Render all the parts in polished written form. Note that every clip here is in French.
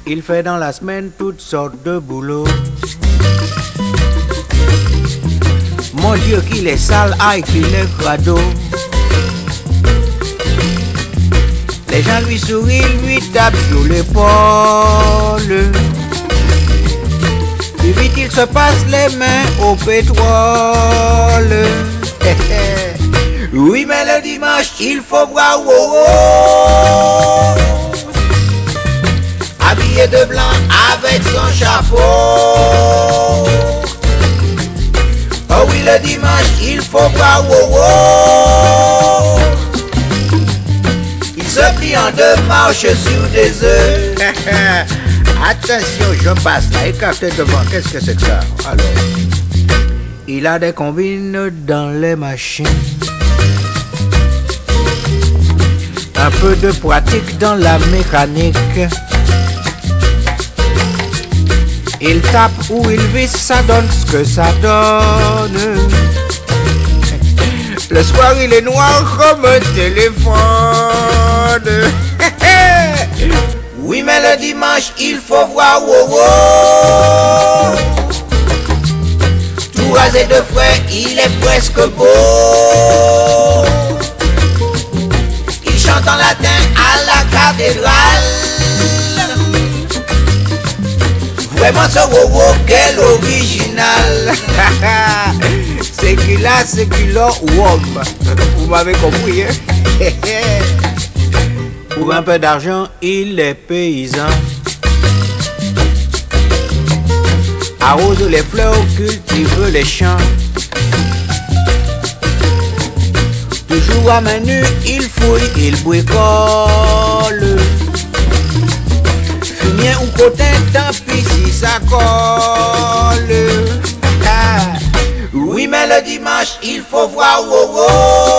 Il fait dans la semaine toutes sortes de boulots. Mon Dieu qu'il est sale, aïe qu'il est crado. Les gens lui sourient, lui tapent sur l'épaule. Puis vite il se passe les mains au pétrole. Oui mais le dimanche il faut voir Wowo, habillé de blanc avec son chapeau. Oh oui le dimanche il faut voir Wowo, il se plie en deux marches sur des œufs. Attention, je passe là, écartez devant, qu'est-ce que c'est que ça? Alors, il a des combines dans les machines, un peu de pratique dans la mécanique. Il tape ou il visse, ça donne ce que ça donne. Le soir il est noir comme un téléphone. Oui mais le dimanche il faut voir Wowo, tout rasé de frais, il est presque beau. Il chante en latin à la cathédrale. Vraiment ce Wowo, quel original. C'est qu'il a, c'est qu'il a, WOM. Vous m'avez compris, hein? Pour un peu d'argent, il est paysan. Arrose les fleurs, cultive les champs. Toujours à main nue, il fouille, il bricole. Fumier ou cotin, tant pis si ça colle. Oui mais le dimanche, il faut voir Wowo,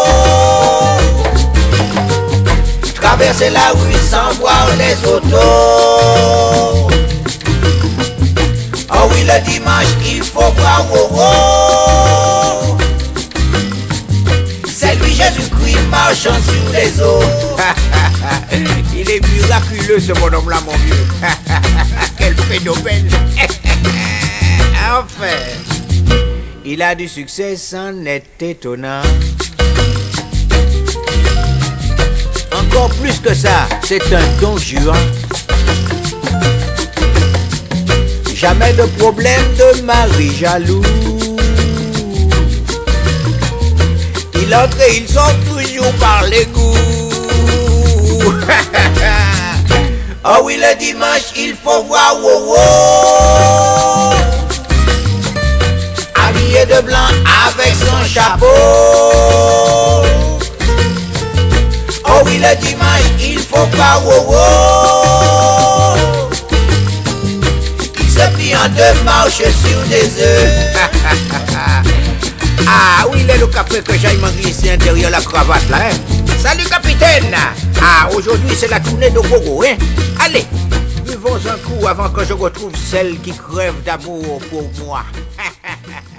traverser la rue sans voir les autos. Oh oui le dimanche il faut voir Wowo, c'est lui Jésus-Christ marchant sur les eaux. Il est miraculeux ce bonhomme là mon vieux. Quel phénomène. Enfin, il a du succès, c'en est étonnant. Encore plus que ça, c'est un don juan. Jamais de problème de mari jaloux. Il entre et il sort toujours par l'égout. Oh oui le dimanche il faut voir Wowo, habillé de blanc avec son chapeau. Oh oui le dimanche il faut voir Wowo, il se plie en deux marches sur des œufs. Ah oui il est le café que j'aille m'en glisser derrière la cravate là, hein? Salut capitaine. Ah aujourd'hui c'est la tournée de Wowo, hein? Allez, buvons un coup avant que je retrouve celle qui crève d'amour pour moi.